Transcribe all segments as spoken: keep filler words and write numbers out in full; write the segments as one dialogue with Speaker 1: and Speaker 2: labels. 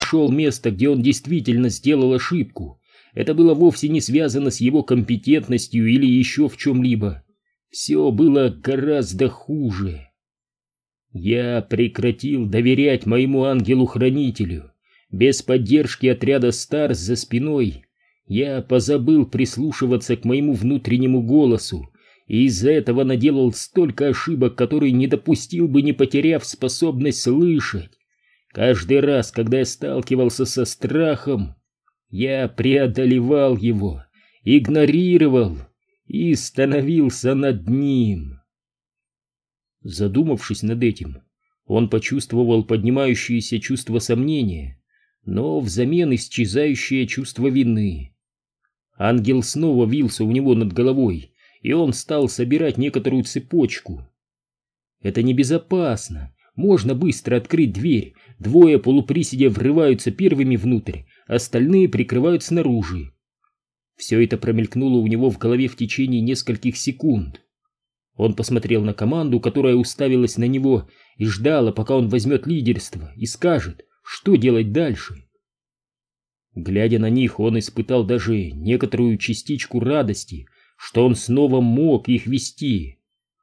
Speaker 1: нашел место, где он действительно сделал ошибку. Это было вовсе не связано с его компетентностью или еще в чем-либо. Все было гораздо хуже. Я прекратил доверять моему ангелу-хранителю. Без поддержки отряда Старс за спиной я позабыл прислушиваться к моему внутреннему голосу, и из-за этого наделал столько ошибок, которые не допустил бы, не потеряв способность слышать. Каждый раз, когда я сталкивался со страхом, я преодолевал его, игнорировал и становился над ним. Задумавшись над этим, он почувствовал поднимающееся чувство сомнения, но взамен исчезающее чувство вины. Ангел снова вился у него над головой, и он стал собирать некоторую цепочку. Это небезопасно. Можно быстро открыть дверь. Двое полуприседя врываются первыми внутрь, остальные прикрывают снаружи. Все это промелькнуло у него в голове в течение нескольких секунд. Он посмотрел на команду, которая уставилась на него, и ждала, пока он возьмет лидерство и скажет, что делать дальше. Глядя на них, он испытал даже некоторую частичку радости, что он снова мог их вести.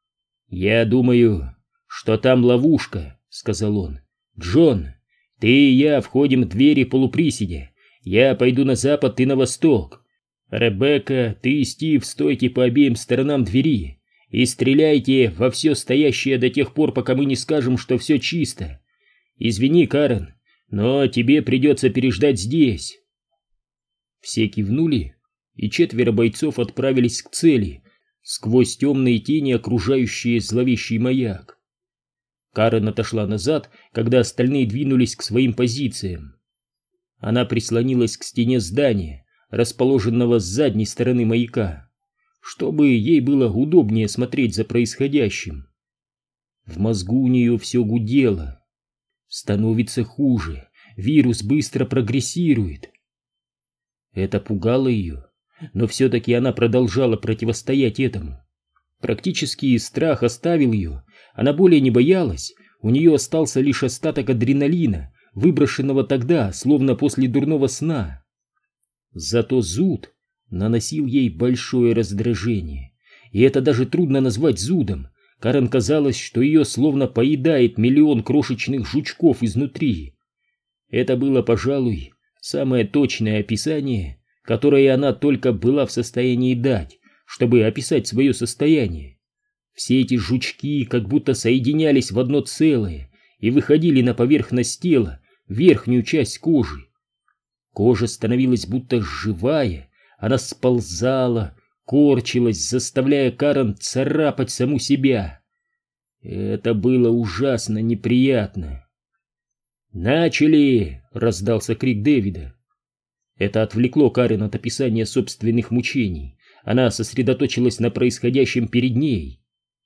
Speaker 1: «Я думаю, что там ловушка», — сказал он. «Джон, ты и я входим в двери полуприседя. Я пойду на запад, ты на восток. Ребекка, ты и Стив стойте по обеим сторонам двери и стреляйте во все стоящее до тех пор, пока мы не скажем, что все чисто. Извини, Карен, но тебе придется переждать здесь». Все кивнули, и четверо бойцов отправились к цели, сквозь темные тени, окружающие зловещий маяк. Карен отошла назад, когда остальные двинулись к своим позициям. Она прислонилась к стене здания, расположенного с задней стороны маяка, чтобы ей было удобнее смотреть за происходящим. В мозгу у нее все гудело. Становится хуже, вирус быстро прогрессирует. Это пугало ее, но все-таки она продолжала противостоять этому. Практически страх оставил ее, она более не боялась, у нее остался лишь остаток адреналина, выброшенного тогда, словно после дурного сна. Зато зуд наносил ей большое раздражение, и это даже трудно назвать зудом. Карен казалось, что ее словно поедает миллион крошечных жучков изнутри. Это было, пожалуй, самое точное описание, которое она только была в состоянии дать, чтобы описать свое состояние. Все эти жучки как будто соединялись в одно целое и выходили на поверхность тела, верхнюю часть кожи. Кожа становилась будто живая, она сползала, корчилась, заставляя Карен царапать саму себя. Это было ужасно неприятно. «Начали!» — раздался крик Дэвида. Это отвлекло Карен от описания собственных мучений. Она сосредоточилась на происходящем перед ней.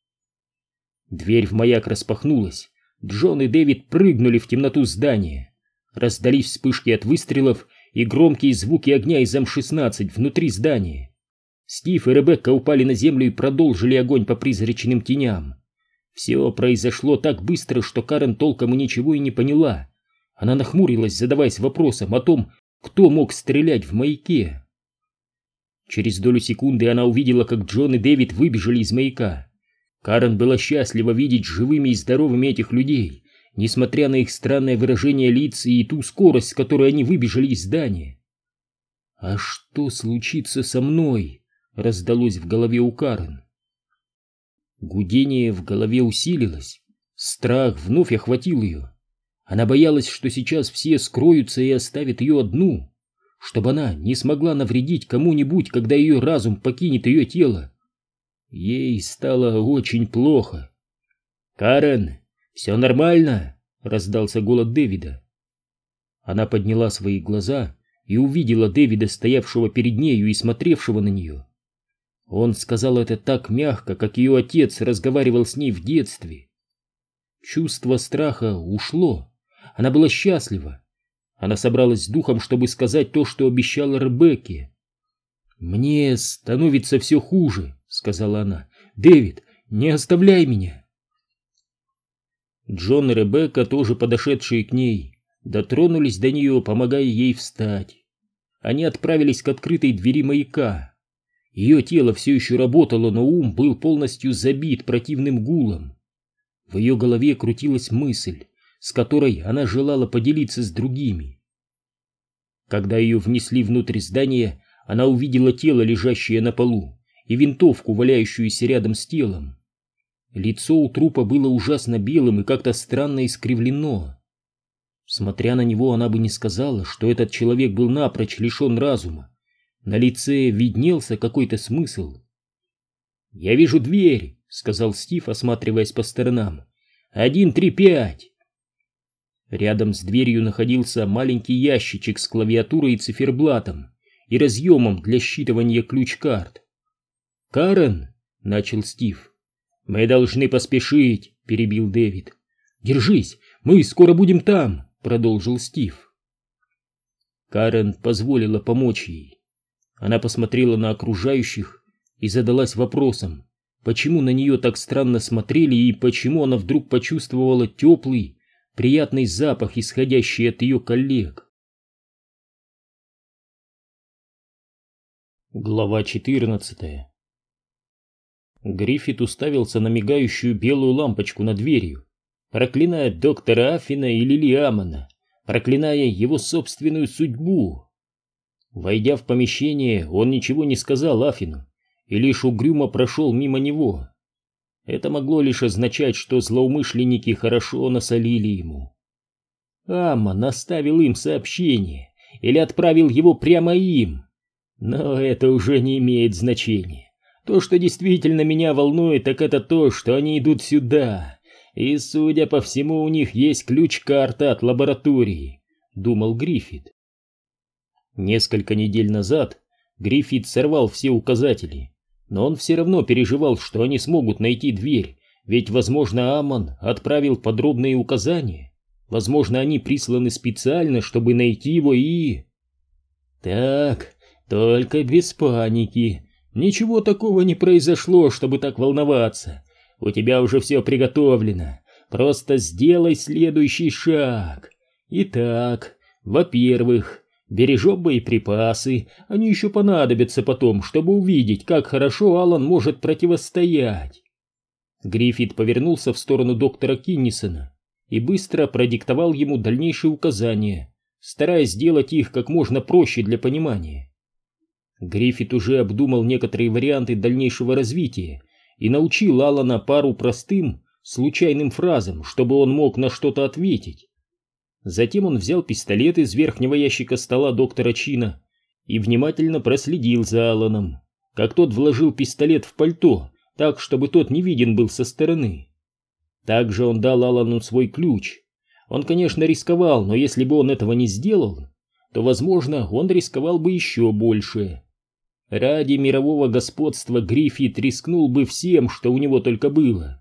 Speaker 1: Дверь в маяк распахнулась. Джон и Дэвид прыгнули в темноту здания. Раздались вспышки от выстрелов и громкие звуки огня из эм шестнадцать внутри здания. Стив и Ребекка упали на землю и продолжили огонь по призрачным теням. Все произошло так быстро, что Карен толком и ничего и не поняла. Она нахмурилась, задаваясь вопросом о том, кто мог стрелять в маяке. Через долю секунды она увидела, как Джон и Дэвид выбежали из маяка. Карен была счастлива видеть живыми и здоровыми этих людей, несмотря на их странное выражение лиц и ту скорость, с которой они выбежали из здания. «А что случится со мной?» — раздалось в голове у Карен. Гудение в голове усилилось. Страх вновь охватил ее. Она боялась, что сейчас все скроются и оставят ее одну, чтобы она не смогла навредить кому-нибудь, когда ее разум покинет ее тело. Ей стало очень плохо. «Карен, все нормально?» — раздался голос Дэвида. Она подняла свои глаза и увидела Дэвида, стоявшего перед нею и смотревшего на нее. Он сказал это так мягко, как ее отец разговаривал с ней в детстве. Чувство страха ушло. Она была счастлива. Она собралась с духом, чтобы сказать то, что обещала Ребекке. «Мне становится все хуже», — сказала она. «Дэвид, не оставляй меня». Джон и Ребекка, тоже подошедшие к ней, дотронулись до нее, помогая ей встать. Они отправились к открытой двери маяка. Ее тело все еще работало, но ум был полностью забит противным гулом. В ее голове крутилась мысль, с которой она желала поделиться с другими. Когда ее внесли внутрь здания, она увидела тело, лежащее на полу, и винтовку, валяющуюся рядом с телом. Лицо у трупа было ужасно белым и как-то странно искривлено. Смотря на него, она бы не сказала, что этот человек был напрочь лишен разума. На лице виднелся какой-то смысл. «Я вижу дверь», — сказал Стив, осматриваясь по сторонам. «Один, три, пять». Рядом с дверью находился маленький ящичек с клавиатурой и циферблатом и разъемом для считывания ключ-карт. «Карен», — начал Стив. «Мы должны поспешить», — перебил Дэвид. «Держись, мы скоро будем там», — продолжил Стив. Карен позволила помочь ей. Она посмотрела на окружающих и задалась вопросом, почему на нее так странно смотрели и почему она вдруг почувствовала теплый, приятный запах, исходящий от ее коллег. Глава четырнадцатая. Гриффит уставился на мигающую белую лампочку над дверью, проклиная доктора Аффина и Лили Амона, проклиная его собственную судьбу. Войдя в помещение, он ничего не сказал Аффину и лишь угрюмо прошел мимо него. Это могло лишь означать, что злоумышленники хорошо насолили ему. Амон оставил им сообщение или отправил его прямо им. Но это уже не имеет значения. То, что действительно меня волнует, так это то, что они идут сюда. И, судя по всему, у них есть ключ-карта от лаборатории, думал Гриффит. Несколько недель назад Гриффит сорвал все указатели, но он все равно переживал, что они смогут найти дверь, ведь, возможно, Амон отправил подробные указания. Возможно, они присланы специально, чтобы найти его и... Так, только без паники. Ничего такого не произошло, чтобы так волноваться. У тебя уже все приготовлено. Просто сделай следующий шаг. Итак, во-первых, бережем боеприпасы. Они еще понадобятся потом, чтобы увидеть, как хорошо Алан может противостоять. Гриффит повернулся в сторону доктора Киннисона и быстро продиктовал ему дальнейшие указания, стараясь сделать их как можно проще для понимания. Гриффит уже обдумал некоторые варианты дальнейшего развития и научил Алана пару простым, случайным фразам, чтобы он мог на что-то ответить. Затем он взял пистолет из верхнего ящика стола доктора Чина и внимательно проследил за Аланом, как тот вложил пистолет в пальто, так, чтобы тот не виден был со стороны. Также он дал Алану свой ключ. Он, конечно, рисковал, но если бы он этого не сделал, то, возможно, он рисковал бы еще больше. Ради мирового господства Гриффит рискнул бы всем, что у него только было.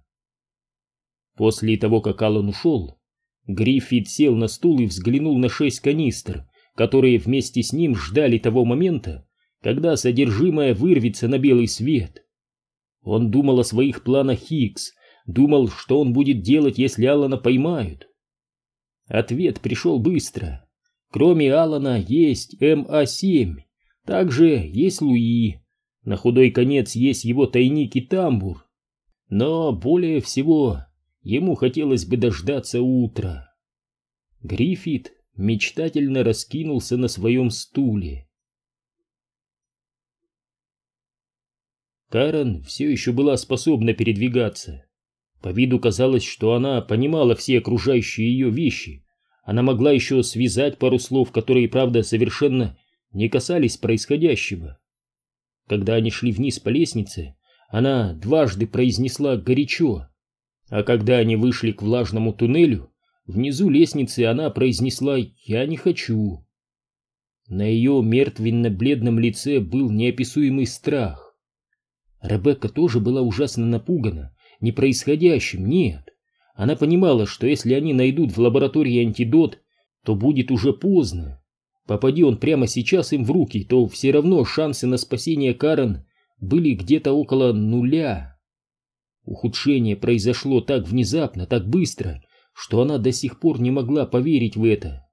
Speaker 1: После того, как Алан ушел, Гриффит сел на стул и взглянул на шесть канистр, которые вместе с ним ждали того момента, когда содержимое вырвется на белый свет. Он думал о своих планах Хиггс, думал, что он будет делать, если Алана поймают. Ответ пришел быстро. Кроме Алана есть эм а семь, также есть Луи, на худой конец есть его тайник и тамбур. Но более всего ему хотелось бы дождаться утра. Гриффит мечтательно раскинулся на своем стуле. Карен все еще была способна передвигаться. По виду казалось, что она понимала все окружающие ее вещи. Она могла еще связать пару слов, которые, правда, совершенно не касались происходящего. Когда они шли вниз по лестнице, она дважды произнесла горячо, а когда они вышли к влажному туннелю, внизу лестницы она произнесла «Я не хочу». На ее мертвенно-бледном лице был неописуемый страх. Ребекка тоже была ужасно напугана, не происходящим, нет. Она понимала, что если они найдут в лаборатории антидот, то будет уже поздно. Попади он прямо сейчас им в руки, то все равно шансы на спасение Карен были где-то около нуля. Ухудшение произошло так внезапно, так быстро, что она до сих пор не могла поверить в это.